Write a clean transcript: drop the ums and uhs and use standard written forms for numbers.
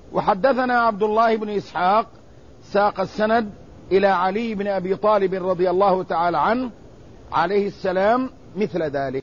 وحدثنا عبد الله بن إسحاق ساق السند إلى علي بن أبي طالب رضي الله تعالى عنه عليه السلام مثل ذلك.